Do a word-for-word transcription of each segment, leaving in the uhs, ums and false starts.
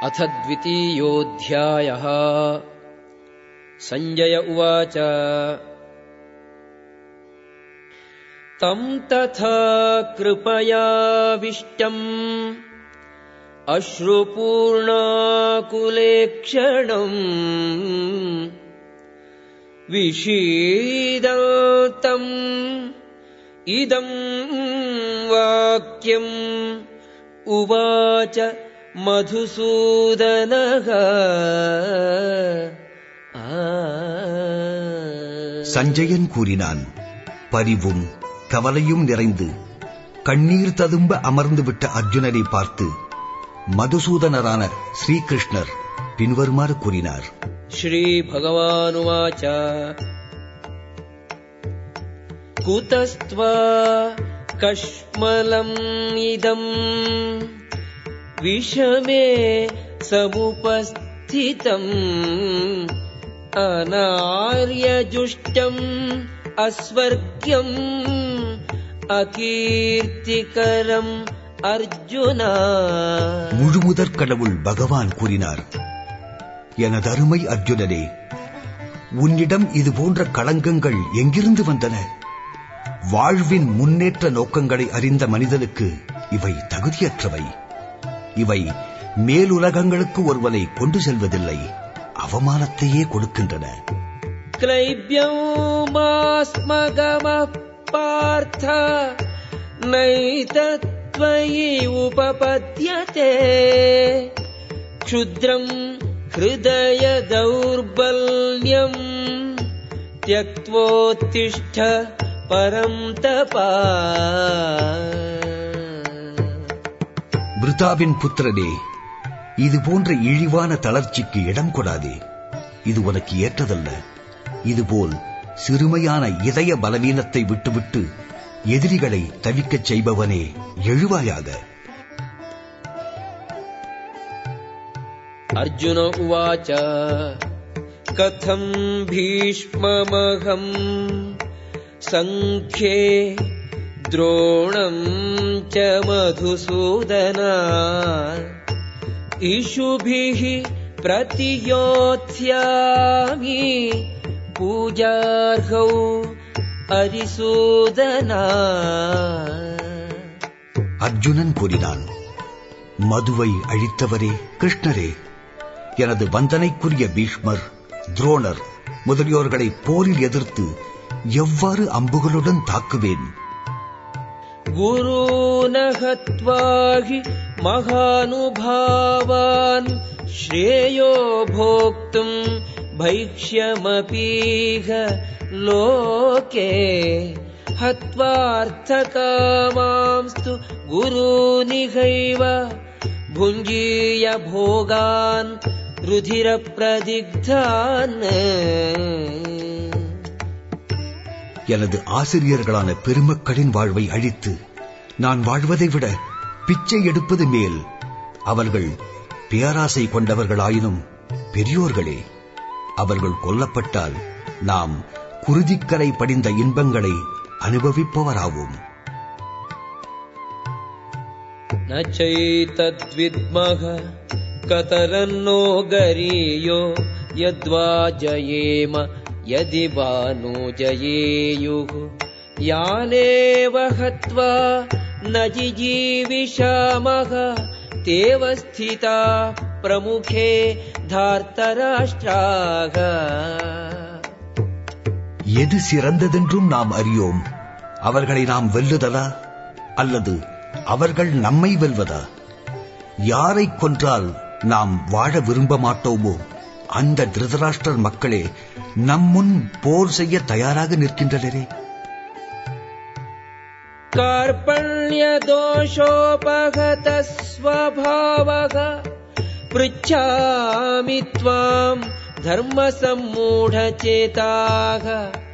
अथ द्वितीयोऽध्यायः। संजय उवाच तं तथा कृपयाविष्टम् अश्रुपूर्णाकुलेक्षणम् विषीदन्तम् इदं वाक्यम् उवाच मधुसूदनः। சஞ்சயன் கூறினான், பரிவும் கவலையும் நிறைந்து கண்ணீர் ததும்ப அமர்ந்துவிட்ட அர்ஜுனனை பார்த்து மதுசூதனரான ஸ்ரீகிருஷ்ணர் பின்வருமாறு கூறினார். ஸ்ரீ பகவானுவாச்ச குதஸ்த்வா கஷ்மலம் இதம் விஷமே சமுபஸ்திதம் அநார்யஜுஷ்டம் அஸ்வர்க்யம் அகீர்த்திகரம் அர்ஜுனா. முழுமுதற் கடவுள் பகவான் கூறினார், எனது அருமை அர்ஜுனனே, உன்னிடம் இது போன்ற களங்கங்கள் எங்கிருந்து வந்தன? வாழ்வின் முன்னேற்ற நோக்கங்களை அறிந்த மனிதனுக்கு இவை தகுதியற்றவை. இவை மேலுலகங்களுக்கு ஒருவனை கொண்டு செல்வதில்லை, அவமானத்தையே கொடுக்கின்றன. க்ளைப்யௌமாஸ்மகம பார்த்த நைதத்வயி உபபத்யதே க்ஷுத்ரம் ஹ்ருதய தௌர்பல்யம் த்யக்த்வோத்திஷ்ட பரம் தபா. பிருதாவின் புத்திரனே, இது போன்ற இழிவான தளர்ச்சிக்கு இடம் கொடாதே. இது உனக்கு ஏற்றதல்ல. இதுபோல் சிறுமையான இதய பலவீனத்தை விட்டுவிட்டு எதிரிகளை தவிக்கச் செய்பவனே, எழுவாயாக. அர்ஜுன உவாச்ச கதம் பீஷ்மமஹம் சங்கே துரோணம் ச மதுசூதனா இஷுபிஹி பிரதியோத்ஸ்யாமி பூஜார்ஹௌ அரிசூதனா. அர்ஜுனன் கூறினான், மதுவை அழித்தவரே கிருஷ்ணரே, எனது வந்தனைக்குரிய பீஷ்மர், துரோணர் முதலியோர்களை போரில் எதிர்த்து எவ்வாறு அம்புகளுடன் தாக்குவேன்? குருன ஹத்வாஹி மகானுபாவான் ஸ்ரேயோ போக்தும் பைக்ஷ்யமபீஹ லோகே ஹத்வார்த்தகாமாம்ஸ்து குருநிஹைவ புஞ்சீய போகான் ருதிர பிரதிக்தான். எனது ஆசிரியர்களான பெருமக்களின் வாழ்வை அழித்து நான் வாழ்வதை விட பிச்சை எடுப்பது மேல். அவர்கள் பேராசை கொண்டவர்களாயினும் பெரியோர்களே, அவர்கள் கொல்லப்பட்டால் நாம் குருதிக்கரை படிந்த இன்பங்களை அனுபவிப்பவராவோம். நச்சைதத்வித்மஹ கதரன்னோ கரீயோ யத்வா ஜயேம யதி பானோ ஜயேயுஹு யானேவ ஹத்வா ந ஜிஜீவிஷாமஹ தேவ ஸ்திதா பிரமுகே தார்த்தராஷ்ட்ராக. எது சிறந்ததென்றும் நாம் அறியோம். அவர்களை நாம் வெல்லுதலா அல்லது அவர்கள் நம்மை வெல்வதா? யாரை கொன்றால் நாம் வாழ விரும்ப மாட்டோமோ அந்த திருதராஷ்டிரர் மக்களே நம் முன் போர் செய்ய தயாராக நிற்கின்றனரே. கார்பண்ய தோஷோபகத ஸ்வபாவக ப்ருச்சாமி த்வாம் தர்ம சம்மூடசேதாக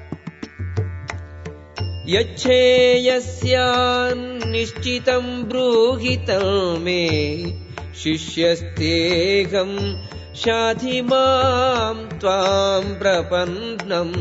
யச்சேயஸ்யான் நிஷ்சிதம் ப்ரூஹி தல்மே சிஷ்யஸ்தேகம் ஷாதி மாம் த்வாம் பிரபன்னம்.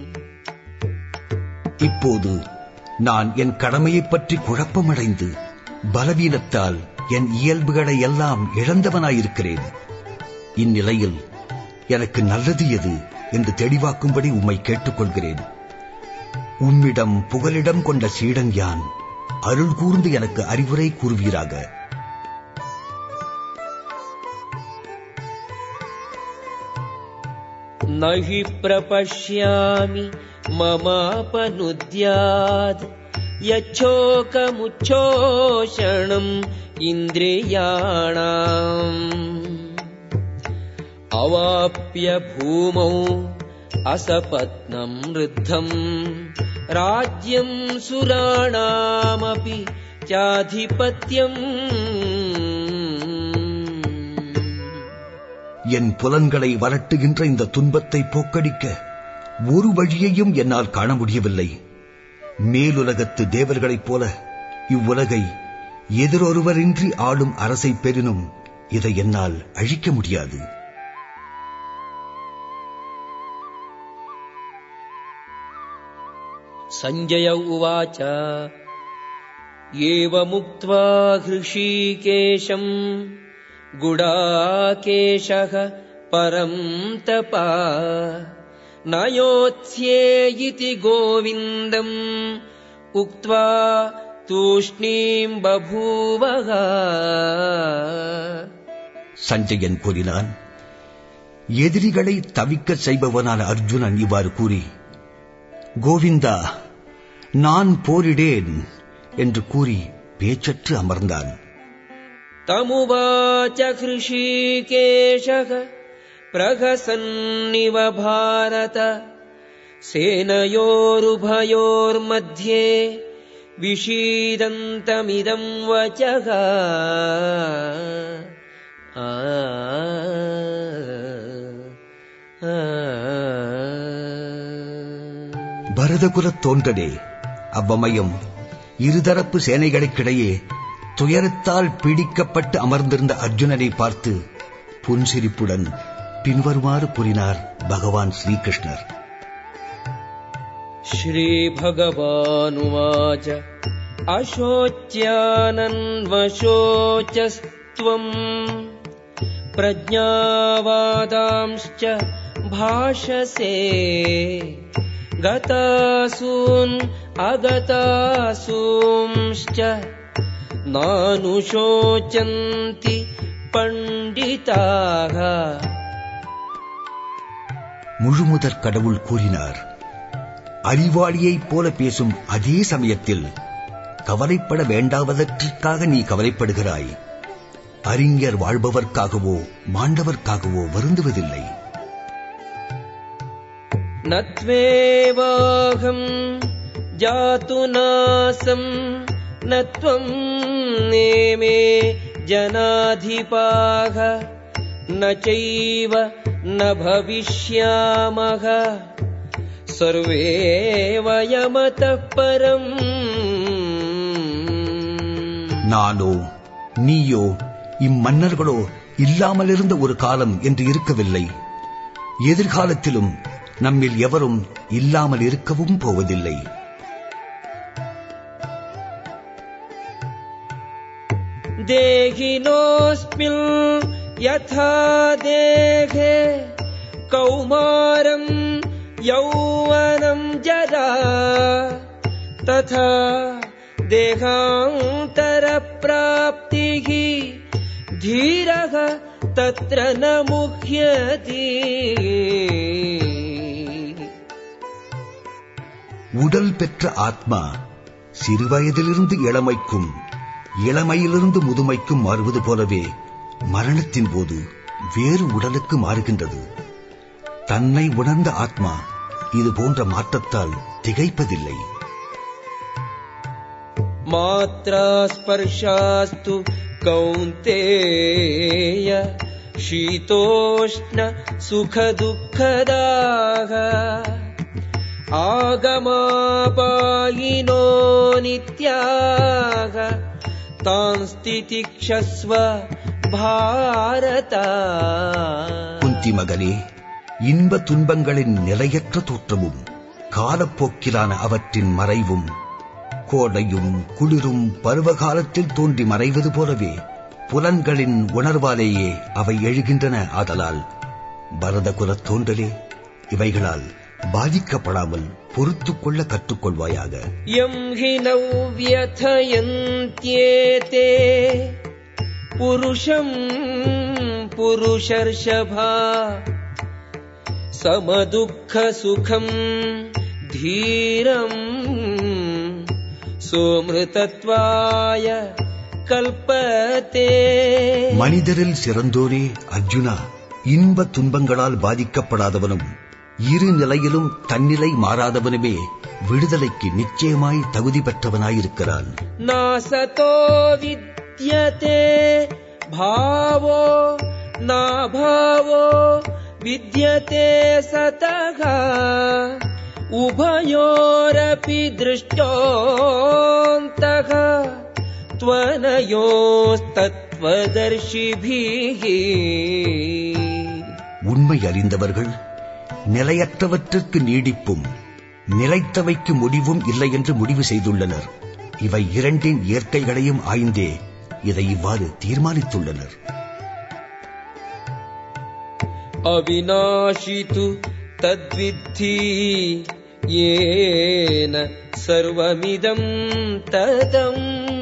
இப்போது நான் என் கடமையை பற்றி குழப்பமடைந்து பலவீனத்தால் என் இயல்புகளை எல்லாம் இழந்தவனாயிருக்கிறேன். இந்நிலையில் எனக்கு நல்லது எது என்று தெளிவாக்கும்படி உம்மை கேட்டுக்கொள்கிறேன். உம்மிடம் புகலிடம் கொண்ட சீடன் யான். அருள் கூர்ந்து எனக்கு அறிவுரை கூறுவீராக. நஹி பிரபஷ்யாமி மமாபனுத்யாத் யச்சோகமுச்சோஷணம் இந்திரியாணாம் அவாப்ய பூமௌ அசபத்னம் ருத்தம் ராஜ்யம் சுராணாமபி சாதிபத்யம். என் புலன்களை வரட்டுகின்ற இந்த துன்பத்தை போக்கடிக்க ஒரு வழியையும் என்னால் காண முடியவில்லை. மேலுலகத்து தேவர்களைப் போல இவ்வுலகை எதிரொருவரின்றி ஆளும் அரசை பெறினும் இதை என்னால் அழிக்க முடியாது. சஞ்சய உவாச்ச ஏவமுக்த்வா ஹ்ருஷீகேஷம் குடாகேஷः பரம் தபா நயோத்ஸ்யே இதி கோவிந்தம் உக்த்வா தூஷ்ணீம் பபூவஹ. சஞ்சயன் கூறினான், எதிரிகளை தவிக்க செய்பவனான அர்ஜுனன் இவ்வாறு கூறி, கோவிந்தா, நான் போரிடேன் என்று கூறி பேச்சற்று அமர்ந்தான். தமுவாச ஹ்ருஷீகேஷः பிரஹசன்னிவ பாரத சேனயோருபயோர்மத்யே விஷீதந்தமிதம் வசக. ஆ பரதகுலத் தோன்றனே, அவ்வமயம் இருதரப்பு சேனைகளுக்கிடையே துயரத்தால் பீடிக்கப்பட்டு அமர்ந்திருந்த அர்ஜுனனை பார்த்து புன்சிரிப்புடன் பின்வருமாறு கூறினார் பகவான் ஸ்ரீகிருஷ்ணர். ஸ்ரீ பகவானுவாச அசோச்யானன்வசோச்சஸ்த்வம் பிரஜ்ஞாவாதாம்ஸ்ச பாஷசே கதாசூன் அகதாசூம்ஸ்ச நானுஷோச்சந்தி பண்டிதாக. முழுமுதற் கடவுள் கூறினார், அறிவாளியைப் போல பேசும் அதே சமயத்தில் கவலைப்பட வேண்டாவதற்காக நீ கவலைப்படுகிறாய். அறிஞர் வாழ்பவர்க்காகவோ மாண்டவர்க்காகவோ வருந்துவதில்லை. நத்வேவாகம் ஜாதுநாசம் நத்வம் நேமே ஜனாதிபாக நசைவ ந பவிஷ்யாமஹ சர்வே வயமதః பரம். நானோ நீயோ இம்மன்னர்களோ இல்லாமலிருந்த ஒரு காலம் என்று இருக்கவில்லை. எதிர்காலத்திலும் நம்மில் எவரும் இல்லாமல் இருக்கவும் போவதில்லை. தேகினோஸ்மில் யதா தேகே கௌமாரம் யௌவனம் ஜரா ததா தேகாந்தர பிராப்திஹி தீரஹ தத்ர ந முஹ்யதி. உடல் பெற்ற ஆத்மா சிறுவயதிலிருந்து இளமைக்கும் இளமையிலிருந்து முதுமைக்கும் மாறுவது போலவே மரணத்தின் போது வேறு உடலுக்கு மாறுகின்றது. தன்னை உணர்ந்த ஆத்மா இது போன்ற மாற்றத்தால் திகைப்பதில்லை. மாத்ரா ஸ்பர்ஷாஸ்து கௌந்தேய சீதோஷ்ண சுக துக்கதாக ஆகமாபாயினோ நித்யாக தான்ஸ்திதிக்ஷஸ்வ பாரத. குந்தி மகனே, இன்ப துன்பங்களின் நிலையற்ற தோற்றமும் காலப்போக்கிலான அவற்றின் மறைவும் கோடையும் குளிரும் பருவகாலத்தில் தோன்றி மறைவது போலவே புலன்களின் உணர்வாலேயே அவை எழுகின்றன. ஆதலால் பரத குலத் தோன்றலே, இவைகளால் பாதிக்கப்படாமல் பொறுத்துக் கொள்ள கற்றுக்கொள்வாயாக. யம் ஹி நவ்யதயந்த்யேதே புருஷம் புருஷர்ஷபா சமதுக்க சுகம் தீரம் சோம்ருதத்வாய கல்பதே. மனிதரில் சிறந்தோரே அர்ஜுனா, இன்ப துன்பங்களால் பாதிக்கப்படாதவனும் இரு நிலையிலும் தன்னிலை மாறாதவனுமே விடுதலைக்கு நிச்சயமாய் தகுதி பெற்றவனாயிருக்கிறான். நாசதோ வித்யதே பாவோ நாபாவோ வித்யதே சதக உபயோரபி திருஷ்டோந்தக த்வனயோஸ்தத்வதர்ஷிபிஹி. உண்மை அறிந்தவர்கள் நிலையற்றவற்றுக்கு நீடிப்பும் நிலைத்தவைக்கு முடிவும் இல்லை என்று முடிவு செய்துள்ளனர். இவை இரண்டின் இயற்கைகளையும் ஆய்ந்தே இதை இவ்வாறு தீர்மானித்துள்ளனர். அவிநாஷிது தத்வித்தி ஏன சர்வமிதம் ததம்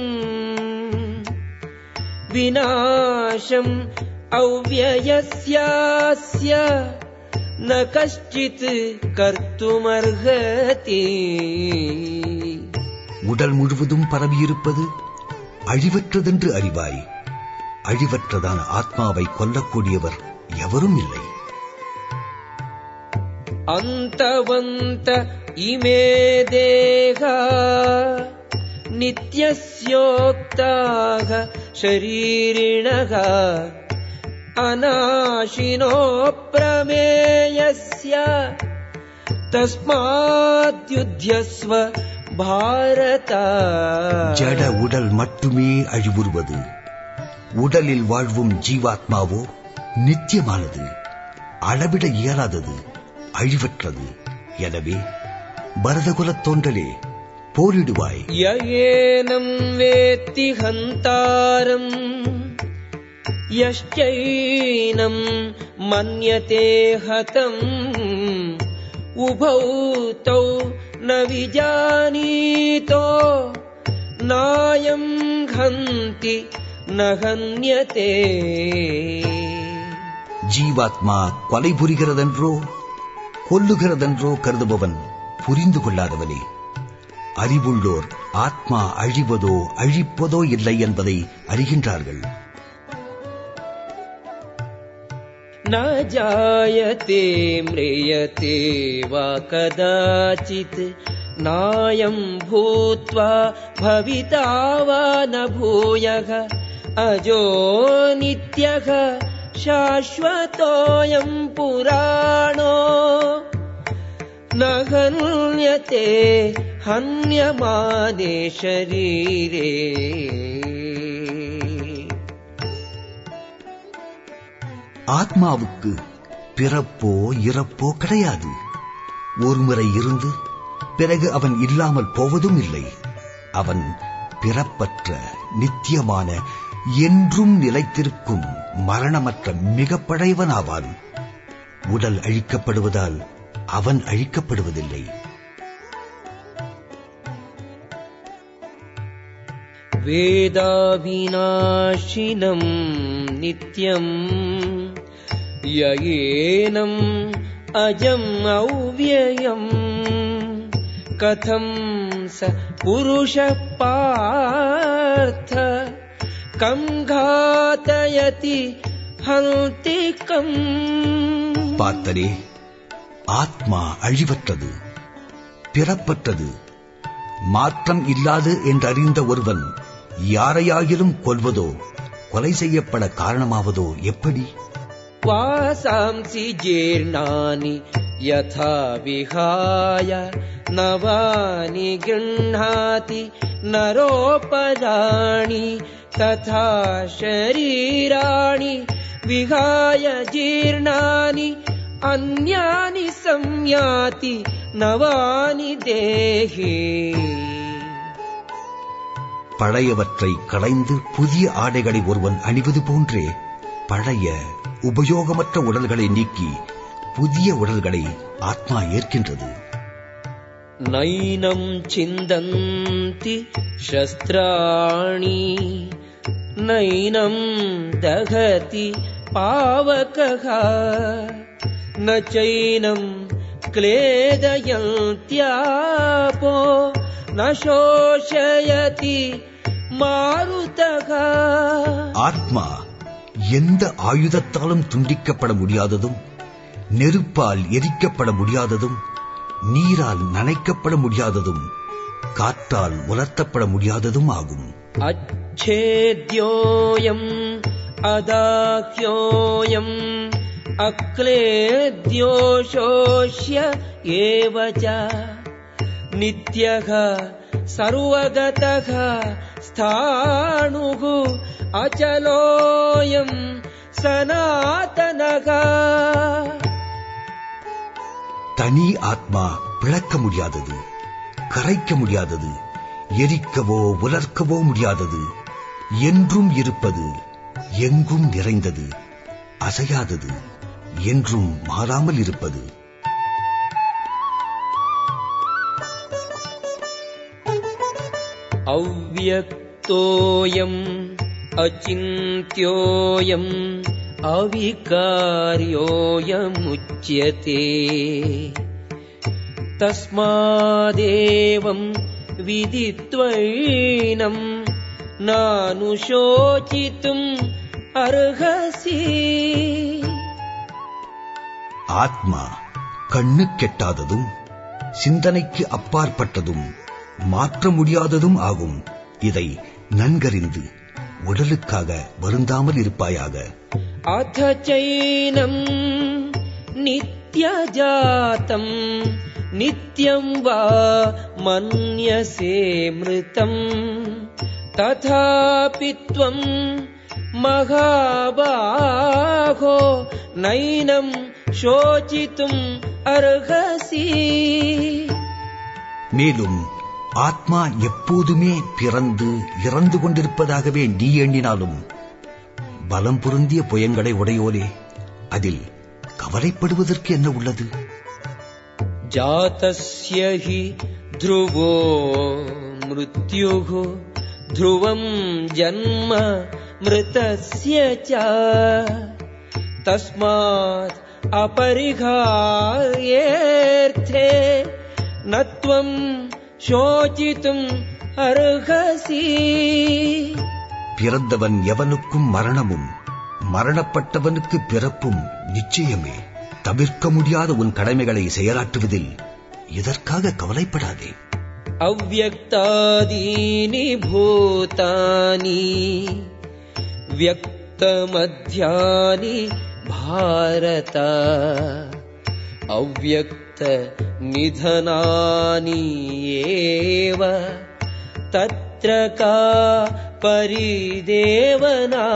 விநாசம் அவ்யயஸ்யாஸ்ய ந கஷ்டித் கர்த்துமர்ஹதி. உடல் முழுவதும் பரவியிருப்பது அழிவற்றதென்று அறிவாய். அழிவற்றதான ஆத்மாவை கொல்லக்கூடியவர் எவரும் இல்லை. அந்தவந்த இமே தேகா நித்யஸ்யோக்தாக ஷரீரிணக அநாஷினோ பிரமேயஸ்ய தஸ்மாத்யுத்யஸ்வ பாரத. ஜட உடல் மட்டுமே அழிவுறுவது. உடலில் வாழ்வும் ஜீவாத்மாவோ நித்தியமானது, அளவிட இயலாதது, அழிவற்றது. எனவே பரதகுலத் தோன்றலே, போரிடுவாய். யயேனம் வேத்தி ஹந்தாரம் யஷ்சைனம் மன்யதே ஹதம் உபௌ தௌ ந விஜானீதோ நாயம் ஹந்தி ந ஹன்யதே. ஜீவாத்மா கொலை புரிகிறதென்றோ கொல்லுகிறதென்றோ கருதுபவன் புரிந்து கொள்ளாதவனே. அறிவுள்ளோர் ஆத்மா அழிவதோ அழிப்பதோ இல்லை என்பதை அறிகின்றார்கள். ந ஜாயதே ம்ரியதே வா கதாசித் நாயம் பூத்வா பவிதா வா ந பூயः அஜோ நித்யः சாஸ்வதோயம் புராணோ ந ஹன்யதே ஹன்யமானே ஷரீரே. ஆத்மாவுக்கு பிறப்போ இறப்போ கிடையாது. ஒருமுறை இருந்து பிறகு அவன் இல்லாமல் போவதும் இல்லை. அவன் பிறப்பற்ற நித்தியமான என்றும் நிலைத்திருக்கும் மரணமற்ற மிக பழையவனாவான். உடல் அழிக்கப்படுவதால் அவன் அழிக்கப்படுவதில்லை. வேதாவிநாஷினம் நித்யம் யயேனம் அஜம் அவ்யயம் கதம் ச புருஷः பார்த்த கம் காதயதி ஹந்தி கம். பார்த்தரே, ஆத்மா அழிவற்றது, பிறப்பற்றது, மாற்றம் இல்லாது என்றறிந்த ஒருவன் யாரையாகிலும் கொல்வதோ கொலை செய்யப்பட காரணமாவதோ எப்படி? வாசாம்சி ஜீர்ணானி யதா விஹாய நவானி கிருண்ணாதி நரோபராணி ததா ஷரீராணி விஹாய ஜீர்ணானி அன்யானி சம்யாதி நவானி தேஹி. பழையவற்றை களைந்து புதிய ஆடைகளை ஒருவன் அணிவது போன்றே பழைய உபயோகமற்ற உடல்களை நீக்கி புதிய உடல்களை ஆத்மா ஏற்கின்றது. நைனம் சிந்தந்தி சஸ்திராணி நைனம் தகதி பாவகஹ ந சைனம் க்லேதயந்த்யாபோ ந சோஷயதி மாருதஹ. ஆத்மா எந்த ஆயுதத்தாலும் துண்டிக்கப்பட முடியாததும், நெருப்பால் எரிக்கப்பட முடியாததும், நீரால் நனைக்கப்பட முடியாததும், காற்றால் உலர்த்தப்பட முடியாததும் ஆகும். அச்சேத்யோயம் அதாஹ்யோயம் அக்லேத்யோ சோஷ்ய ஏவச நித்யஹ சர்வகதஹ ஸ்தாணுஹு அச்சலோயம் சனாதனஹ. தனி ஆத்மா பிளக்க முடியாதது, கரைக்க முடியாதது, எரிக்கவோ உலர்க்கவோ முடியாதது, என்றும் இருப்பது, எங்கும் நிறைந்தது, அசையாதது, என்றும் மாறாமல் இருப்பது. அவ்யக்தோயம் அசிந்த்யோயம் அவிகார்யோயம் உச்யதே தஸ்மாதேவம் விதித்வைனம் நானுஷோசித்தும் அர்ஹசி. ஆத்மா கண்ணு கெட்டாததும், சிந்தனைக்கு அப்பாற்பட்டதும், மாற்ற முடியாததும் ஆகும். இதை நன்கறிந்து உடலுக்காக வருந்தாமல் இருப்பாயாக. அத சைனம் நித்யஜாதம் நித்யம் வா மன்யசே மிருதம் ததாபி த்வம் மகாபாகோ நைனம் சோசித்தும் அர்ஹசி. மேலும் ஆத்மா எப்போதுமே பிறந்து இறந்து கொண்டிருப்பதாகவே நீ எண்ணினாலும், பலம் பொருந்திய புயங்களை உடையோரே, அதில் கவலைப்படுவதற்கு என்ன உள்ளது? ஜாதஸ்ய ஹி த்ருவோ மிருத்யுஹு த்ருவம் ஜன்ம மிருதஸ்ய ச தஸ்மாத் அபரிகார்யேர்த்தே நத்வம் சோசித்தும் அர்ஹசி. பிறந்தவன் எவனுக்கும் மரணமும், மரணப்பட்டவனுக்கு பிறப்பும் நிச்சயமே. தவிர்க்க முடியாத உன் கடமைகளை செயலாற்றுவதில் இதற்காக கவலைப்படாதே. அவ்யக்தாதீனி பூதானி வியக்தமத்யானி பாரத அவ்யக்த நிதனானி ஏவ தத்ர கா பரிதேவனா.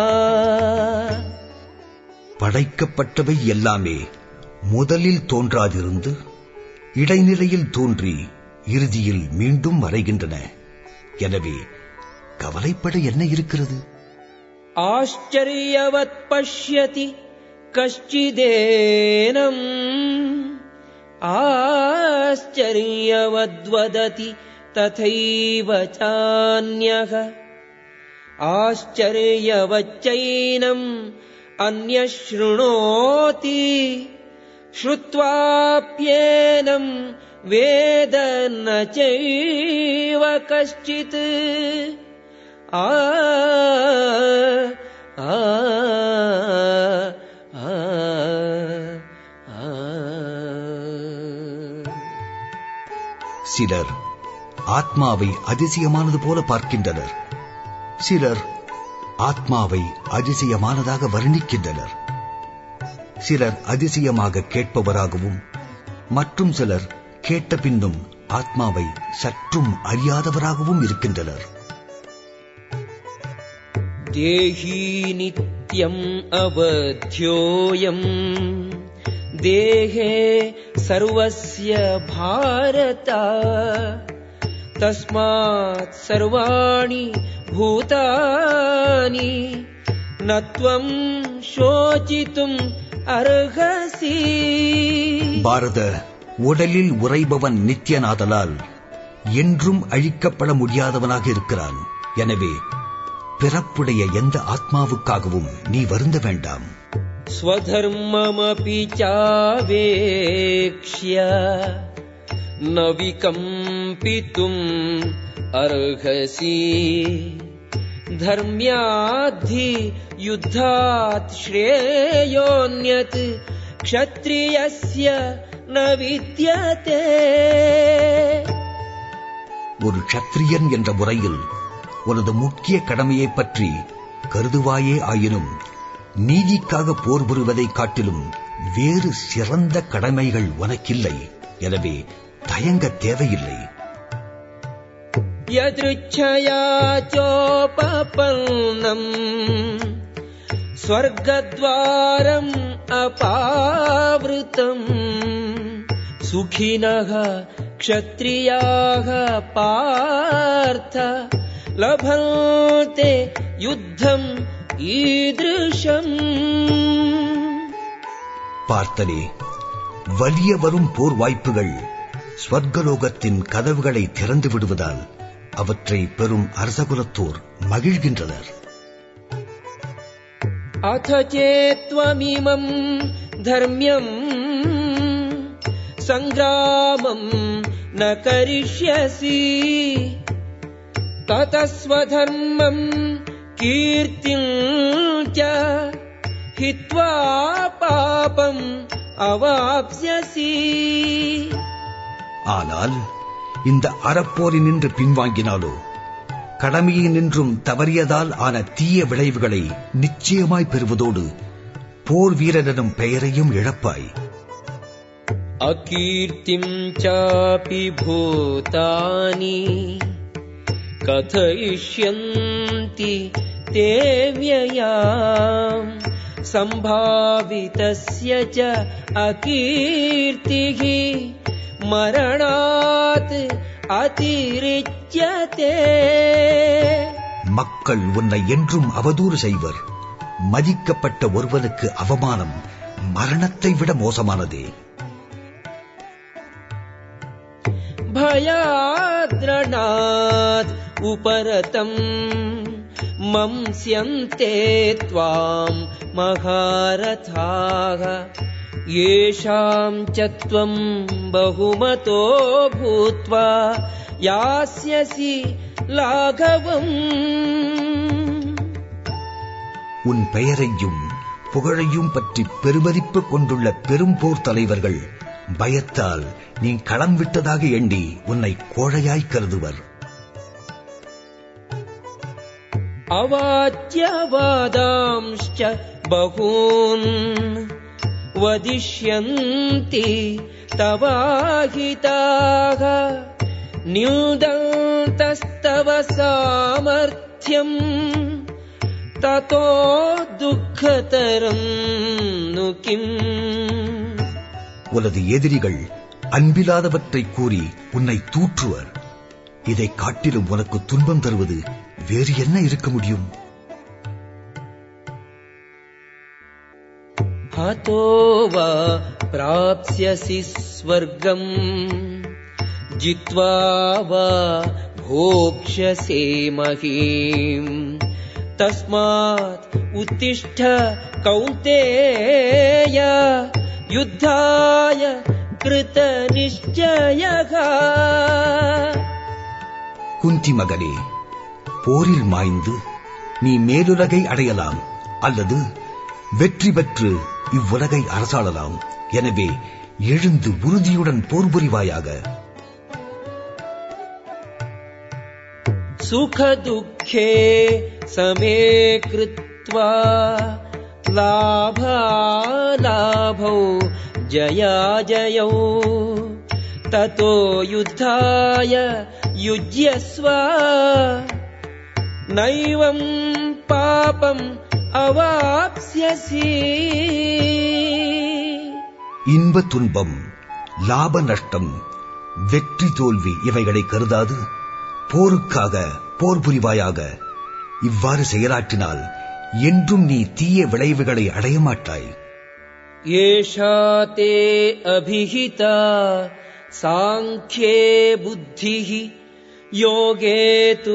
படைக்கப்பட்டவை எல்லாமே முதலில் தோன்றாதிருந்து இடைநிலையில் தோன்றி இறுதியில் மீண்டும் மறைகின்றன. எனவே கவலைப்பட என்ன இருக்கிறது? ஆச்சரியவத் பஷ்யதி கஷ்டிதேனம் ஆச்சரியவத்வததி ததைவ சான்யஹ ஆச்சரியவச்சைனம் அன்யஸ்ருணோதி ஸ்ருத்வாப்யேனம் வேத ந சைவ கஷ்டித். ஆ ஆ சிலர் ஆத்மாவை அதிசயமானது போல பார்க்கின்றனர், சிலர் ஆத்மாவை அதிசயமானதாக வர்ணிக்கின்றனர். சிலர் அதிசயமாக கேட்பவராகவும், மற்றும் சிலர் கேட்ட பின்னும் ஆத்மாவை சற்றும் அறியாதவராகவும் இருக்கின்றனர். தேஹி நித்யம் அவத்யோயம் தேஹே சர்வஸ்ய பாரத तस्मात् सर्वाणि भूतानि न त्वं शोचितुम् अर्हसि. பாரத, உடலில் உறைபவன் நித்தியனாதலால் என்றும் அழிக்கப்பட முடியாதவனாக இருக்கிறான். எனவே பிறப்புடைய எந்த ஆத்மாவுக்காகவும் நீ வருந்த வேண்டாம். ஸ்வதர்மமபி சாவேக்ஷ்ய ந விகம்பிதும் அர்ஹசி. தர்ம்யாத்தி யுத்தாத் ஸ்ரேயோன்யத் க்ஷத்ரியஸ்ய ந வித்யதே. ஒரு க்ஷத்ரியன் என்ற முறையில் உனது முக்கிய கடமையை பற்றி கருதுவாயே ஆயினும் நீதிக்காக போர் புரிவதை காட்டிலும் வேறு சிறந்த கடமைகள் உனக்கில்லை. எனவே தயங்க தேவையில்லை. யத்ருச்சயா சோபபன்னம் ஸ்வர்கத்வாரம் அபாவ்ருதம் சுகினஹ க்ஷத்ரியாஹ பார்த்த லபந்தே யுத்தம் ஈத்ருஷம். பார்த்தனே, வலிய வரும் போர் வாய்ப்புகள் ஸ்வர்கலோகத்தின் கதவுகளை திறந்து விடுவதால் அவற்றை பெறும் அரசகுலத்தோர் மகிழ்கின்றனர். அத சேத்வமிமம் தர்ம்யம் சங்கிராமம் ந கரிஷ்யசி ததஸ்வதர்மம் கீர்த்திம் ச ஹித்வா பாபம் அவாப்ஸ்யசி. ஆனால் இந்த அறப்போரில் நின்று பின்வாங்கினாலோ கடமையை நின்றும் தவறியதால் ஆன தீய விளைவுகளை நிச்சயமாய் பெறுவதோடு போர் வீரனும் பெயரையும் இழப்பாய். அகீர்த்திம் சாபி பூதானி கதயிஷ்யந்தி தே வ்யயாம் சம்பாவிதஸ்ய ச அகீர்த்திஹி மரணாத் அதிரிச்யதே. மக்கள் உன்னை என்றும் அவதூறு செய்வர். மதிக்கப்பட்ட ஒருவனுக்கு அவமானம் மரணத்தை விட மோசமானதே. பயாத்ரணாத் உபரதம் மம்ஸ்யந்தே த்வாம் மகாரதாக येषां च त्वं बहुमतो भूत्वा यास्यसि लाघवम्. உன் பெயரையும் புகழையும் பற்றி பெருமதிப்பு கொண்டுள்ள பெரும் போர் தலைவர்கள் பயத்தால் நீ களம் விட்டதாக எண்ணி உன்னை கோழையாய் கருதுவர். அவாச்யவாதாம்ச்ச பகூன் வதிஷ்யந்தி தவாஹிதாக நியூதந்தஸ்தவ சாமர்த்யம் ததோ துக்கதரம் நு கிம். உனது எதிரிகள் அன்பில்லாதவற்றை கூறி உன்னை தூற்றுவர். இதை காட்டிலும் உனக்கு துன்பம் தருவது வேறு என்ன இருக்க முடியும்? ஹதோ வா ப்ராப்ஸ்யசி ஸ்வர்கம் ஜித்வா வா போக்ஷ்யசே மஹீம். தஸ்மாத் உத்திஷ்ட கௌந்தேய யுத்தாய கிருத நிச்சயக. குந்தி மகனே, போரில் மாய்ந்து நீ மேலுலகை அடையலாம் அல்லது வெற்றி பெற்று இவ்வுலகை அரசாளலாம். எனவே எழுந்து உறுதியுடன் போர் புரிவாயாக. சுக துக்கே சமே கிருத்வா லாபாலாபௌ ஜயா ஜயௌ ததோ யுத்தாய யுஜ்யஸ்வ நைவம் பாபம் அவாப்ஸ்யசி. இன்ப துன்பம், லாப நஷ்டம், வெற்றி தோல்வி இவைகளை கருதாது போருக்காக போர் புரிவாயாக. இவ்வாறு செயலாற்றினால் என்றும் நீ தீய விளைவுகளை அடைய மாட்டாய். ஏஷா தே அபிஹிதா சாங்க்யே புத்திஹி யோகே து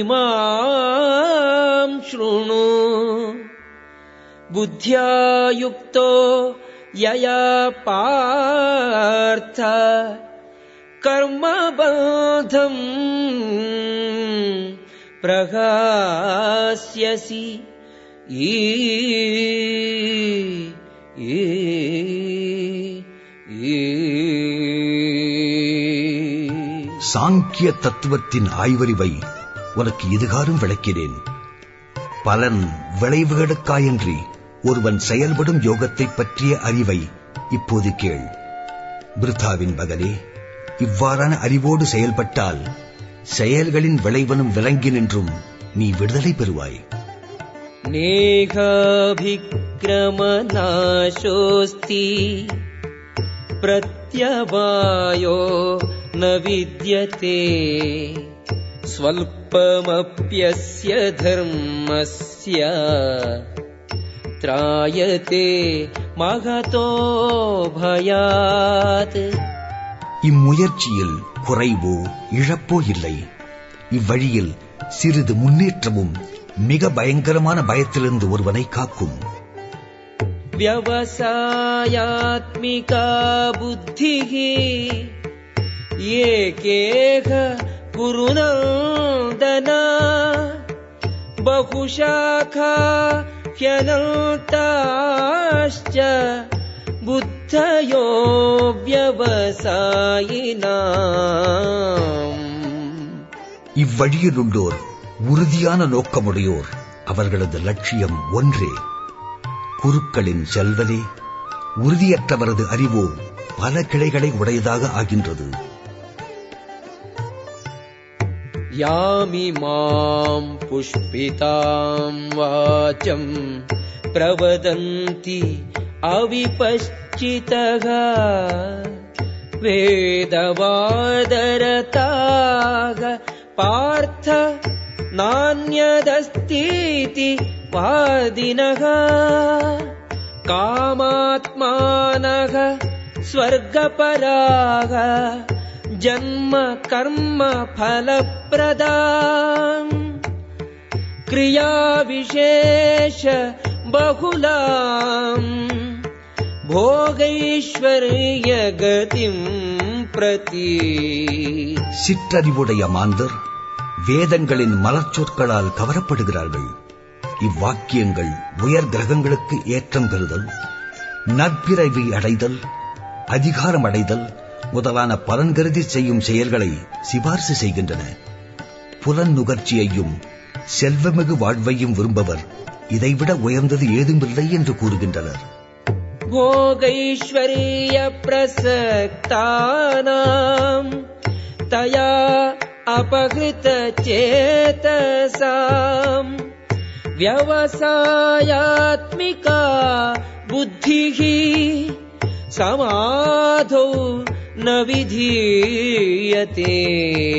இமாம் ஷ்ருணு புத்யா யுக்தோ யயா பார்த்த கர்மபந்தம் பிரகாஸ்யசி. ஈ சாங்கிய தத்துவத்தின் ஆய்வறிவை உனக்கு இதுகாரும் விளக்கினேன். பலன் விளைவுகளுக்காயின்றி ஒருவன் செயல்படும் யோகத்தை பற்றிய அறிவை இப்போது கேள். பிருத்தாவின் மகனே, இவ்வாறான அறிவோடு செயல்பட்டால் செயல்களின் விளைவனும் விளங்கி நின்றும் நீ விடுதலை பெறுவாய். நேகாபிக்ரமநாசோஸ்தி பிரத்யவாயோ ந வித்யதே ஸ்வல்பமப்யஸ்ய தர்மஸ்ய த்ராயதே மகதோ பயாத். இம்முயற்சியில் குறைவோ இழப்போ இல்லை. இவ்வழியில் சிறிது முன்னேற்றமும் மிக பயங்கரமான பயத்திலிருந்து ஒருவனை காக்கும். வியவசாயாத்மிகா புத்திஹி ஏகேக குருநந்தன பகுஷாகா ஹ்யனந்தாஸ்ச புத்தயோ வியவசாயினாம். இவ்வழியில் உள்ளோர் உறுதியான நோக்கமுடையோர். அவர்களது லட்சியம் ஒன்றே. குருக்களின் செல்வலே, உறுதியற்றவரது அறிவோ பல கிளைகளை உடையதாக ஆகின்றது. யாமி மாம் புஷ்பிதாம் வாச்சம் பிரவதந்தி அவிபஷ்சிதக வேதவாதரதாக பார்த்த நான்யதஸ்தீதி வாதினக காமாத்மானக ஸ்வர்கபராக ஜன்ம கர்ம ஃபலப்ரதாம் கிரியா விசேஷ பகுலாம் போகைஸ்வர்ய கதிம் பிரதி. சிற்றறிவுடைய மாந்தர் வேதங்களின் மலர்ச்சொற்களால் கவரப்படுகிறார்கள். இவ்வாக்கியங்கள் உயர் கிரகங்களுக்கு ஏற்றம் பெறுதல், நற்பிறவி அடைதல், அதிகாரம் அடைதல் முதலான பலன் கருதி செய்யும் செயல்களை சிபார்சு செய்கின்றன. புலன் நுகர்ச்சியையும் செல்வமிகு வாழ்வையும் விரும்பவர் இதைவிட உயர்ந்தது ஏதுமில்லை என்று கூறுகின்றனர். போகைஸ்வர்ய பிரசக்தானாம் தயா அபகிருத சேதசாம் வியவசாயாத்மிகா புத்திஹி சமாதோ ந விதீயதே.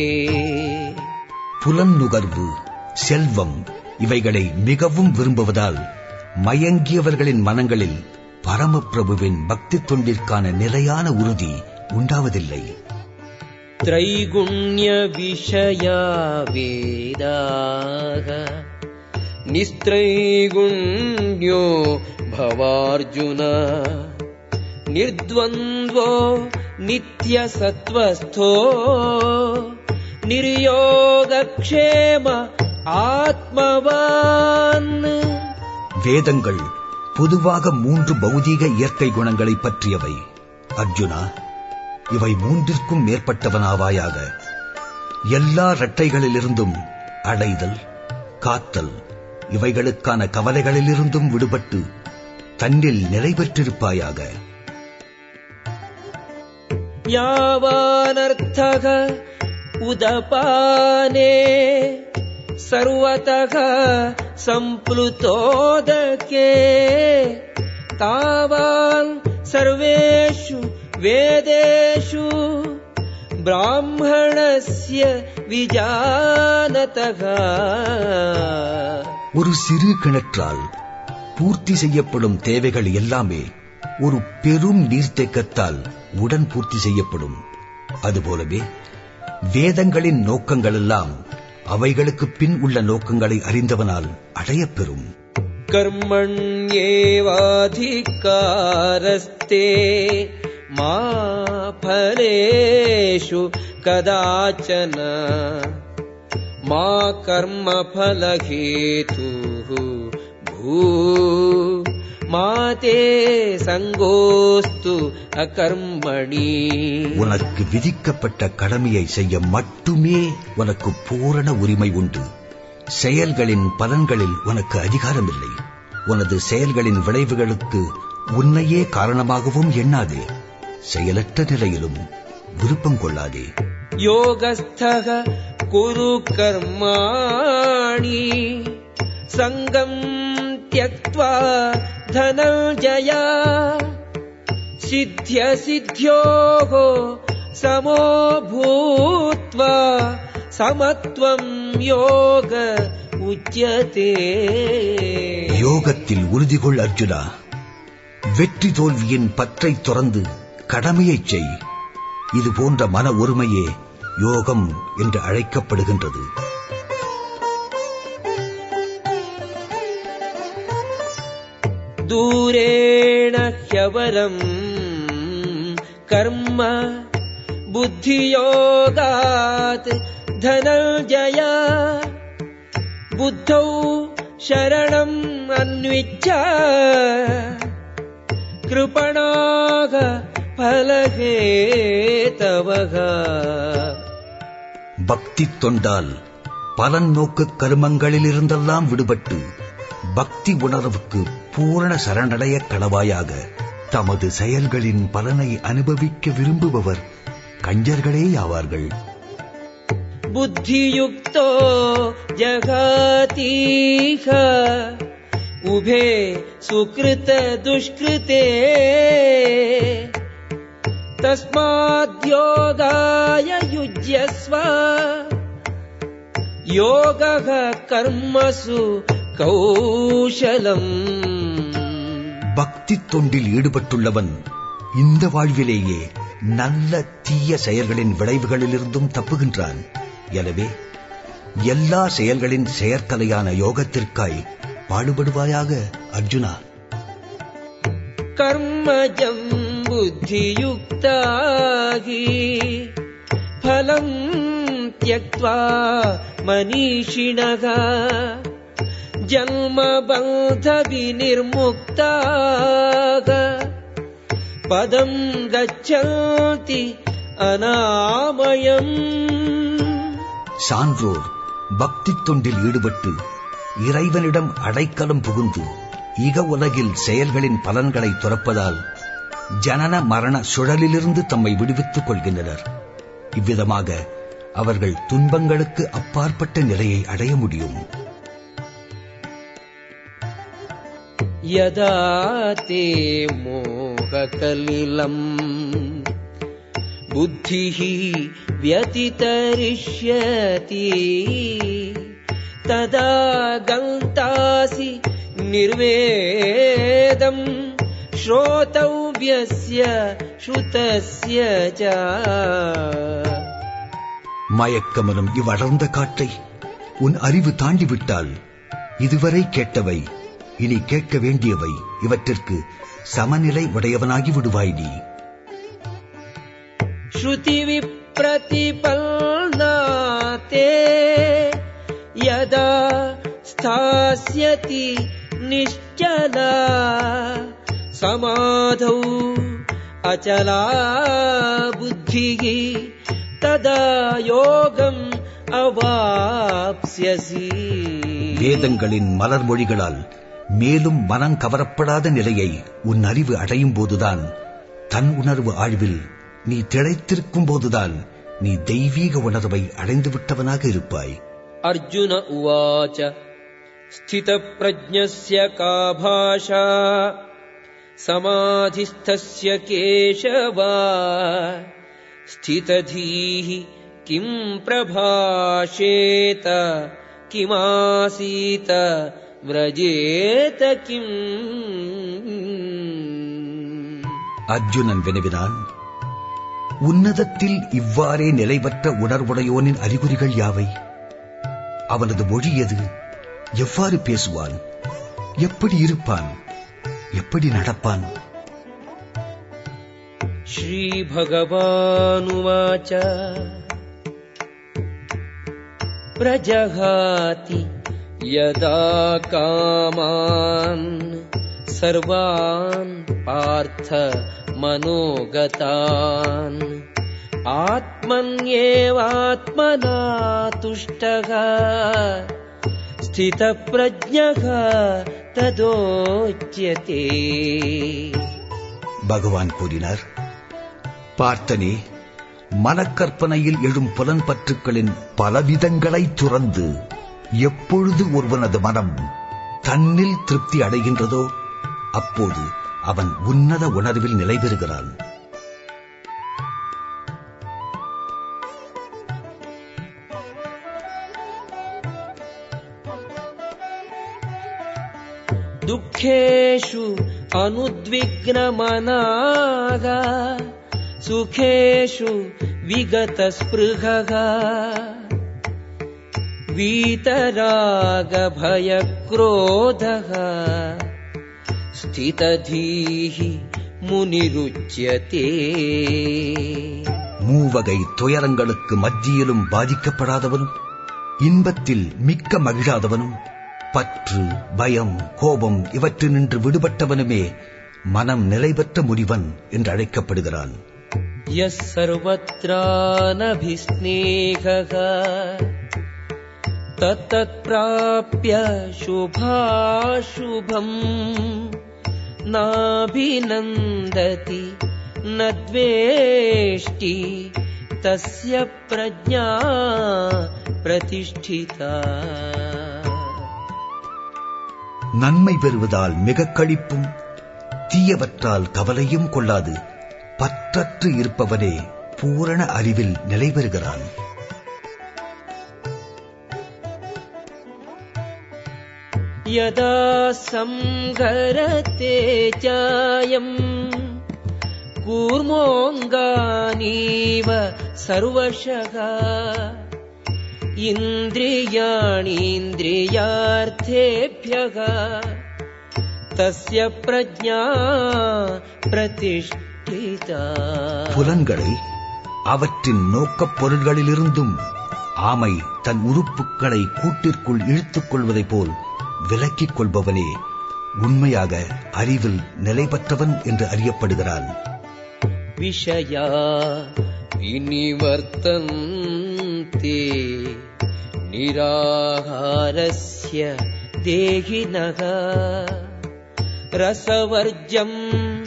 புலன் நுகர்வு, செல்வம் இவைகளை மிகவும் விரும்புவதால் மயங்கியவர்களின் மனங்களில் பரமபிரபுவின் பக்தி தொண்டிற்கான நிலையான உறுதி உண்டாவதில்லை. த்ரைகுண்ய விஷயா வேதாக நிஸ்த்ரைகுண்யோ பவார்ஜுன நிர்த்வந்த்வோ நித்ய சத்வஸ்தோ நிர்யோகக்ஷேம ஆத்மவான். வேதங்கள் பொதுவாக மூன்று பௌதீக இயற்கை குணங்களை பற்றியவை. அர்ஜுனா, இவை மூன்றிற்கும் மேற்பட்டவனாவாயாக. எல்லா இரட்டைகளிலிருந்தும் அடைதல், காத்தல் இவைகளுக்கான கவலைகளிலிருந்தும் விடுபட்டு தன்னில் நிறைவேற்றிருப்பாயாக. யாவானர்த்தக உதபானே சர்வதக சம்ப்ளுதோதகே தாவான் சர்வேஷு வேதேஷு பிராமணஸ்ய விஜானதஹ. ஒரு சிறு கிணற்றால் பூர்த்தி செய்யப்படும் தேவைகள் எல்லாமே ஒரு பெரும் நீர்த்தேக்கத்தால் உடன் பூர்த்தி செய்யப்படும். அதுபோலவே வேதங்களின் நோக்கங்கள் எல்லாம் அவைகளுக்கு பின் உள்ள நோக்கங்களை அறிந்தவனால் அடையப்பெறும். கர்மண்யேவாதிகாரஸ்தே மா பலேஷு கதாச்சன மா கர்மஃலஹேதுः பூ மாதே சங்கோஸ்து அகர்மணி. உனக்கு விதிக்கப்பட்ட கடமையை செய்ய மட்டுமே உனக்கு பூரண உரிமை உண்டு. செயல்களின் பலன்களில் உனக்கு அதிகாரம் இல்லை. உனது செயல்களின் விளைவுகளுக்கு உன்னையே காரணமாகவும் எண்ணாதே. செயலற்ற நிலையிலும் விருப்பம் கொள்ளாதே. யோகஸ்தஹ குரு கர்மாணி சங்கம் த்யக்த்வா தனஞ்சய சித்ய சித்யோः சமோ பூத்வா சமத்வம் யோக உச்யதே. யோகத்தில் உறுதிகொள் அர்ஜுனா. வெற்றி தோல்வியின் பற்றை துறந்து கடமையைச் செய். இது போன்ற மன ஒருமையே யோகம் என்று அழைக்கப்படுகின்றது. தூரேண ஹ்யவரம் கர்ம புத்தியோகாத் தனஞ்சய புத்தௌ சரணம் அன்விச்ச கிருபணாக பலஹேதவஹ. பக்தி தொண்டால் பலன் நோக்கு கர்மங்களிலிருந்தெல்லாம் விடுபட்டு பக்தி உணர்வுக்கு பூரண சரணடைய கடவாயாக தமது செயல்களின் பலனை அனுபவிக்க விரும்புபவர் கஞ்சர்களேயாவார்கள். புத்தியுக்தோ ஜகாதீஹ உபே சுக்ருத துஷ்கிருதே தஸ்மாத்யோகாய யுஜ்யஸ்வ யோகः கர்மசு கௌஷலம். பக்தி தொண்டில் ஈடுபட்டுள்ளவன் இந்த வாழ்விலேயே நல்ல தீய செயல்களின் விளைவுகளிலிருந்தும் தப்புகின்றான். எனவே எல்லா செயல்களின் செயற்கலையான யோகத்திற்காய் பாடுபடுவாயாக அர்ஜுனா. கர்மஜம் புத்தியுக்தாகி பலம் த்யக்த்வா மனிஷிணக ஜன்ம பந்த விநிர்முக்தாக பதம் கச்சந்தி அநாமயம். சான்றோர் பக்தி தொண்டில் ஈடுபட்டு இறைவனிடம் அடைக்கலம் புகுந்து இக உலகில் செயல்களின் பலன்களை துறப்பதால் ஜனன மரண சுழலிலிருந்து தம்மை விடுவித்துக் கொள்கின்றனர். இவ்விதமாக அவர்கள் துன்பங்களுக்கு அப்பாற்பட்ட நிலையை அடைய முடியும். யதா தே மோககலிலம் புத்திஹி வ்யதிதரிஷ்யதி ததா கந்தாசி நிர்வேதம் ஸ்ரோதவ்யஸ்ய ஸ்ருதஸ்ய ச. மயக்கமரும் இவ்வடர்ந்த காற்றை உன் அறிவு தாண்டிவிட்டால் இதுவரை கேட்டவை இனி கேட்க வேண்டியவை இவற்றிற்கு சமநிலை உடையவனாகி விடுவாய் நீ. ஸ்ருதி விப்ரதிபல்நாதே யதா ஸ்தாஸ்யதி நிஷ்சலா சமாதௌ அச்சலா புத்திஹி ததா யோகம் அவாப்ஸ்யசி. வேதங்களின் மலர் மொழிகளால் மேலும் மனம் கவரப்படாத நிலையை உன் அறிவு அடையும் போதுதான், தன் உணர்வு ஆழ்வில் நீ திளைத்திருக்கும் போதுதான் நீ தெய்வீக உணர்வை அடைந்து விட்டவனாக இருப்பாய். அர்ஜுன உவாச ஸ்தித பிரஜ்ஞஸ்ய கா பாஷா சமாதிஸ்தஸ்ய கேசவா ஸ்திததீஹி किं प्रभाषेत किमासीत व्रजेत किम्. அர்ஜுனன் வினவினான், உன்னதத்தில் இவ்வாறே நிலைபெற்ற உணர்வுடையோனின் அறிகுறிகள் யாவை? அவனது மொழி எது? எவ்வாறு பேசுவான்? எப்படி இருப்பான்? எப்படி நடப்பான்? ஸ்ரீ பகவானுவாச்ச பிரஜஹாதி யதா காமான் சர்வான் பார்த்த மனோகதான் ஆத்மன்யேவாத்மனா துஷ்டக ஸ்திதப்ரஜ்ஞக ததோச்யதே. பகவான் கூறினார், பார்த்தனே, மனக்கற்பனையில் எழும் புலன்பற்றுக்களின் பலவிதங்களை துறந்து எப்பொழுது ஒருவனது மனம் தன்னில் திருப்தி அடைகின்றதோ அப்போது அவன் உன்னத உணர்வில் நிலை பெறுகிறான். துக்கேஷு அனுத்விக்னமனாக சுகேஷு விகதஸ்பிருஹக வீதராக பயக்ரோதக ஸ்திததீஹி முனிருச்யதே. மூவகை துயரங்களுக்கு மத்தியிலும் பாதிக்கப்படாதவனும் இன்பத்தில் மிக்க மகிழாதவனும் பற்று, பயம், கோபம் இவற்றினின்று விடுபட்டவனுமே மனம் நிலை பெற்ற முனிவன் என்று அழைக்கப்படுகிறான். யஸ் சர்வத்ரானபிஸ்நேகக தத்தத் ப்ராப்ய சுபாசுபம் நாபிநந்ததி நத்வேஷ்டி தஸ்ய பிரஜ்ஞா பிரதிஷ்டிதா. நன்மை பெறுவதால் மிக களிப்பும் தீயவற்றால் கவலையும் கொள்ளாது பற்றற்று இருப்பவனே பூரண அறிவில் நிலை பெறுகிறான். யதா சம்ஹரதே சாயம் கூர்மோங்கானீவ சர்வஷக இந்திரியாணீந்திரியார்த்தேப்யக தஸ்ய பிரஜ்ஞா பிரதிஷ்டிதா. புலன்களை அவற்றின் நோக்கப் பொருள்களிலிருந்தும் ஆமை தன் உறுப்புகளை கூட்டிற்குள் இழுத்துக் கொள்வதைப் போல் விலக்கிக் கொள்பவனே உண்மையாக அறிவில் நிலை பெற்றவன் என்று அறியப்படுகிறான். விஷயா விநிவர்த்தந்தே நிராகாரஸ்ய தேகினக ரசவர்ஜம்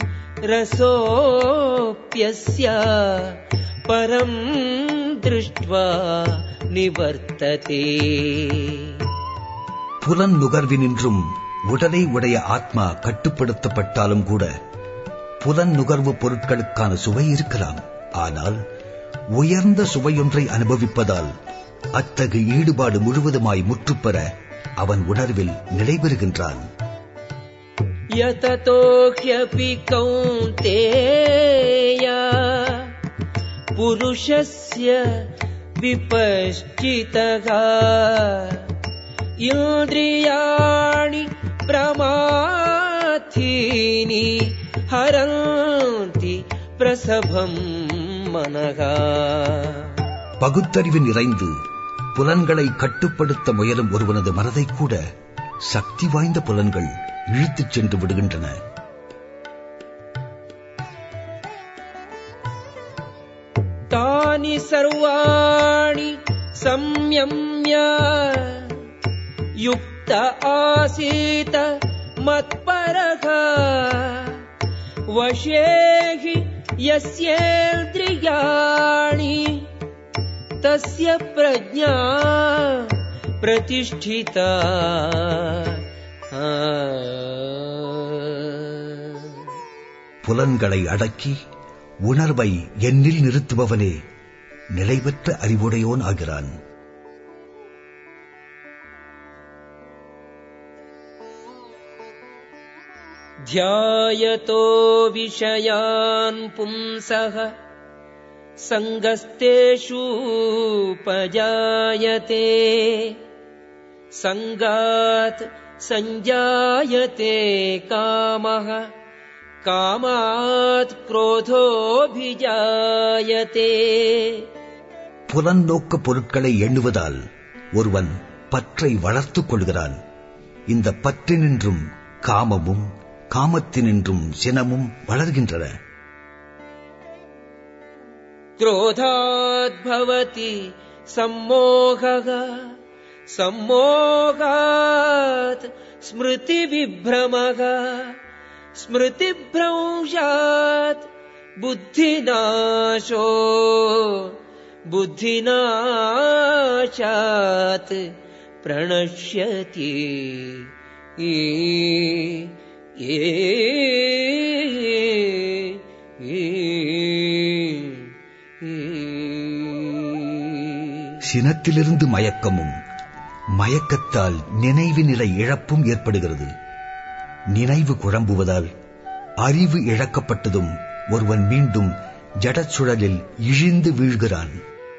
ரசோப்யஸ்ய பரம் திருஷ்ட்வா நிவர்த்ததே. புலன் நுகர்வினின்றும் உடலை உடைய ஆத்மா கட்டுப்படுத்தப்பட்டாலும் கூட புலன் நுகர்வு பொருட்களுக்கான சுவை இருக்கலாம். ஆனால் உயர்ந்த சுவையொன்றை அனுபவிப்பதால் அத்தகைய ஈடுபாடு முழுவதுமாய் முற்றுப்பெற அவன் உணர்வில் நிலை பெறுகின்றான். யததோஹ்யபி கௌந்தேய புருஷஸ்ய விபஷ்சிதக இந்திரியாணி பிரமாதீனி ஹரந்தி பிரசபம் மனகா. பகுத்தறிவு நிறைந்து புலன்களை கட்டுப்படுத்த முயலும் ஒருவனது மனதை கூட சக்தி வாய்ந்த புலன்கள் இழுத்துச் சென்று விடுகின்றன. தானி சர்வாணி சம்யம்ய யுக்த ஆசீத மத்பரக வசேஹி யஸ்யேந்திரியாணி தஸ்ய பிரஜ்ஞா பிரதிஷ்டிதா. புலன்களை அடக்கி உணர்வை என்னில் நிறுத்துபவனே நிலைபெற்ற அறிவுடையோன் ஆகிறான். த்யாயதோ விஷயான் பும்சஹ சங்கஸ்தேஷு பஜாயதே சங்காத் சஞ்சாயதே காமஹ காமாத் க்ரோதோபிஜாயதே. புலநோக்க பொருட்களை எண்ணுவதால் ஒருவன் பற்றை வளர்த்துக் கொள்கிறான். இந்த பற்றினின்றும் காமமும் காமத்தினின்றும் சினமும் வளர்கின்றன. க்ரோதாத் பவதி சம்மோகः சம்மோகாத் ஸ்மிருதி விப்ரமः ஸ்மிருதிப்ரம்ஷாத் புத்திநாசோ புத்திநாசாத் பிரணஷ்யதி. ஏ ஏ சினத்திலிருந்து மயக்கமும் மயக்கத்தால் நினைவு நிலை இழப்பும் ஏற்படுகிறது. நினைவு குழம்புவதால் அறிவு இழக்கப்பட்டதும் ஒருவன் மீண்டும் ஜடச்சுழலில் இழிந்து வீழ்கிறான்.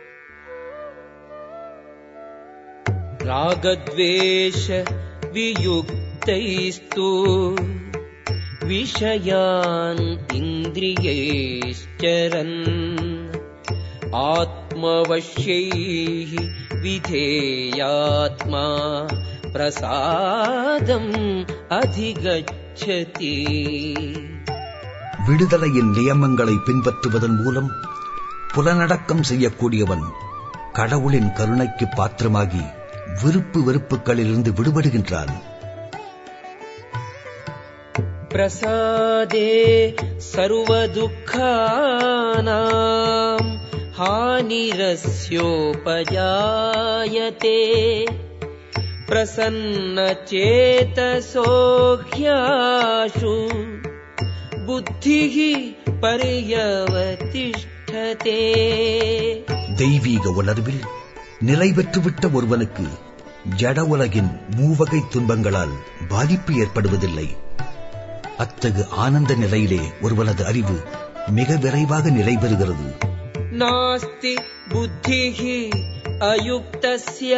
ராகத்வேஷ வியுக்தைஸ்து விஷயான் இந்திரியைஸ்சரன் ஆத்மவஷ்யைஹ விதேயாத்மா பிரசாதம் அதிகச்சதி. விடுதலையின் நியமங்களை பின்பற்றுவதன் மூலம் புலனடக்கம் செய்யக்கூடியவன் கடவுளின் கருணைக்கு பாத்திரமாகி விருப்பு வெறுப்புகளிலிருந்து விடுபடுகின்றான். பிரசாதே சர்வதுக்கானாம் ஹானிரஸ்யோபஜாயதே பிரசன்னசேதசோ ஹ்யாஷு புத்திஹி பர்யவதிஷ்டதே. தெய்வீக உணர்வில் நிலை பெற்றுவிட்ட ஒருவனுக்கு ஜட உலகின் மூவகை துன்பங்களால் பாதிப்பு ஏற்படுவதில்லை. அத்தகு ஆனந்த நிலையிலே ஒருவனது அறிவு மிக விரைவாக நிலை பெறுகிறது. நாஸ்தி புத்திஹி அயுக்தஸ்ய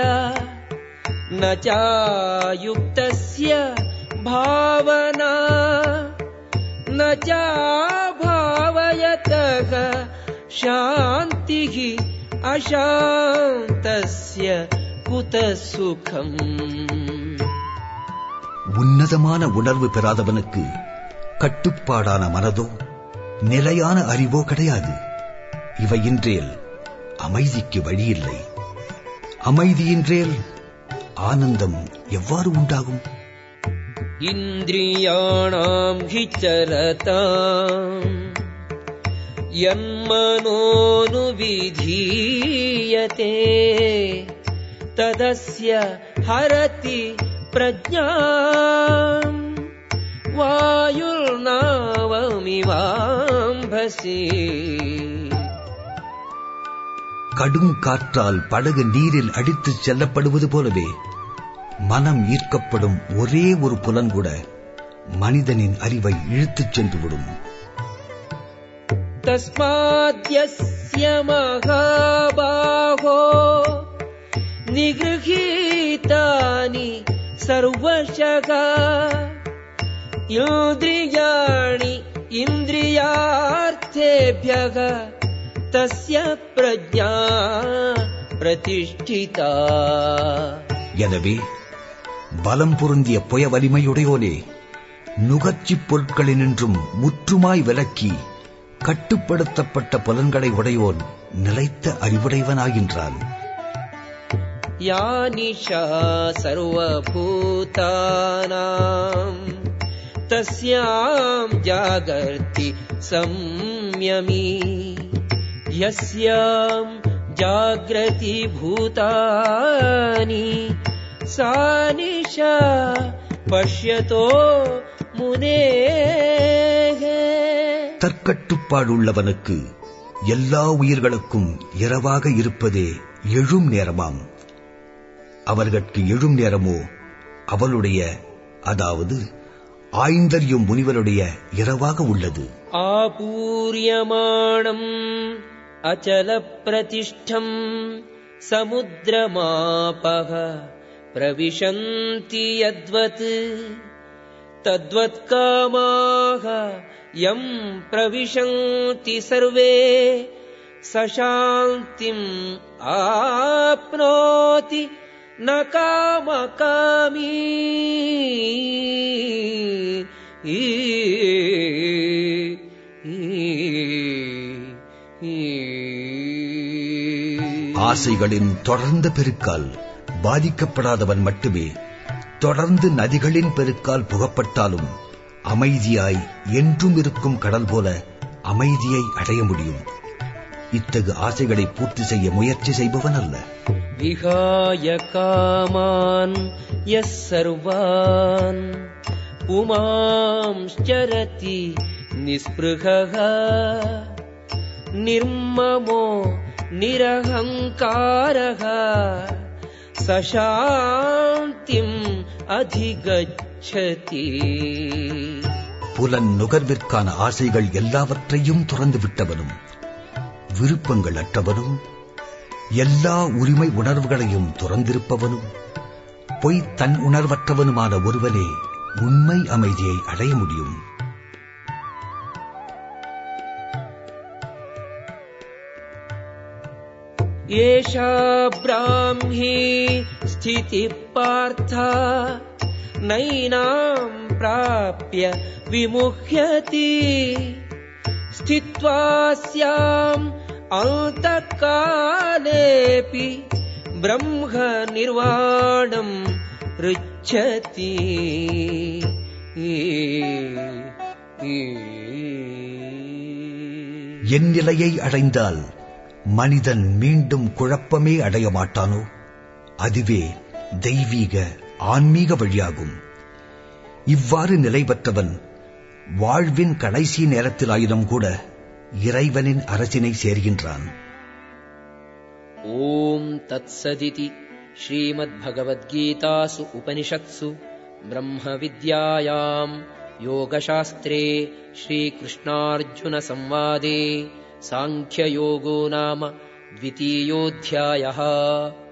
நசாயுக்தஸ்ய பாவனா நசாபாவயதக சாந்திஹி அசாந்தஸ்ய குதசுகம். உன்னதமான உணர்வு பெறாதவனுக்கு கட்டுப்பாடான மனதோ நிலையான அறிவோ கிடையாது. இவையின்றேல் அமைதிக்கு வழியில்லை. அமைதியின்றேல் ஆனந்தம் எவ்வாறு உண்டாகும்? இந்திரியாணாம் ஹிச்சரதாம் யன்மனோனு விதீயதே ததஸ்ய ஹரதி பிரஜ்ஞாம் வாயுர்நாவமிவாம்பசி. கடும் காற்றால் படகு நீரில் அடித்துச் செல்லப்படுவது போலவே மனம் ஈர்க்கப்படும் ஒரே ஒரு புலன் கூட மனிதனின் அறிவை இழுத்துச் சென்றுவிடும். தஸ்மாத்யஸ்ய மகாபாஹோ நிக்ருஹீதானி சர்வஷக இந்திரியாணி இந்திரியார்த்தேப்யக தஸ்ய பிரஜ்ஞா பிரதிஷ்டிதா. எனவே பலம் பொருந்திய புய வலிமையுடையோனே, நுகர்ச்சிப் பொருட்களினின்றும் முற்றுமாய் விலக்கி கட்டுப்படுத்தப்பட்ட புலன்களை உடையோன் நிலைத்த அறிவுடையவனாகின்றான். யா நிஷா சர்வபூதானாம் தஸ்யாம் ஜாகர்த்தி சம்யமி யஸ்யாம் ஜாக்ரதி பூதானி சா நிஷா பஷ்யதோ முனேஹ. தற்கட்டுப்பாடுள்ளவனுக்கு எல்லா உயிர்களுக்கும் இரவாக இருப்பதே எழும் நேரமாம். அவர்களுக்கு எழும் நேரமோ அவளுடைய, அதாவது ஆய்ந்தறியும் முனிவருடைய இரவாக உள்ளது. ஆபூரியமாணம் அச்சல பிரதிஷ்டம் சமுத்திரமாபஹ பிரவிஷந்தி யத்வத் தத்வத் காமாஹ யம் பிரவிஷந்தி சர்வே சசாந்திம் ஆப்னோதி ந காமகாமீ. ஆசைகளின் தொடர்ந்த பெருக்கால் பாதிக்கப்படாதவன் மட்டுமே தொடர்ந்து நதிகளின் பெருக்கால் புகப்பட்டாலும் அமைதியாய் என்றும் இருக்கும் கடல் போல அமைதியை அடைய முடியும். இத்தகு ஆசைகளை பூர்த்தி செய்ய முயற்சி செய்பவன் அல்ல. விஹாய காமான் யஸ் சர்வான் புமாம்ஸ்சரதி நிஸ்ப்ருஹः நிர்மமோ நிரஹங்காரः சசாந்திம் அதிகச்சதி. புலன் நுகர்விற்கான ஆசைகள் எல்லாவற்றையும் துறந்து விட்டவனும் விருப்பங்கள் அற்றவனும் எல்லா உரிமை உணர்வுகளையும் துறந்திருப்பவனும் பொய் தன் உணர்வற்றவனுமான ஒருவனே உண்மை அமைதியை அடைய முடியும். ஏஷா ப்ராஹ்மி ஸ்திதி பார்த்தா நைனாம் ப்ராப்ய விமுஹ்யதி ஸ்தித்வாஸ்யாம் அந்தகாலேபி பிரம்ம நிர்வாணம் ருச்சதி. என் நிலையை அடைந்தால் மனிதன் மீண்டும் குழப்பமே அடைய மாட்டானோ? அதுவே தெய்வீக ஆன்மீக வழியாகும். இவ்வாறு நிலை பெற்றவன் வாழ்வின் கடைசி நேரத்திலாயினும் கூட இறைவனின் அரசினை சேர்கின்றான். ஓம் தத்சதிதி ஸ்ரீமத் பகவத்கீதாசு உபனிஷத்சு பிரம்ம வித்யாயாம் யோகசாஸ்திரே ஸ்ரீகிருஷ்ணார்ஜுன சம்வாதே சாங்கியயோகோ நாம த்விதீயோऽध्यायः.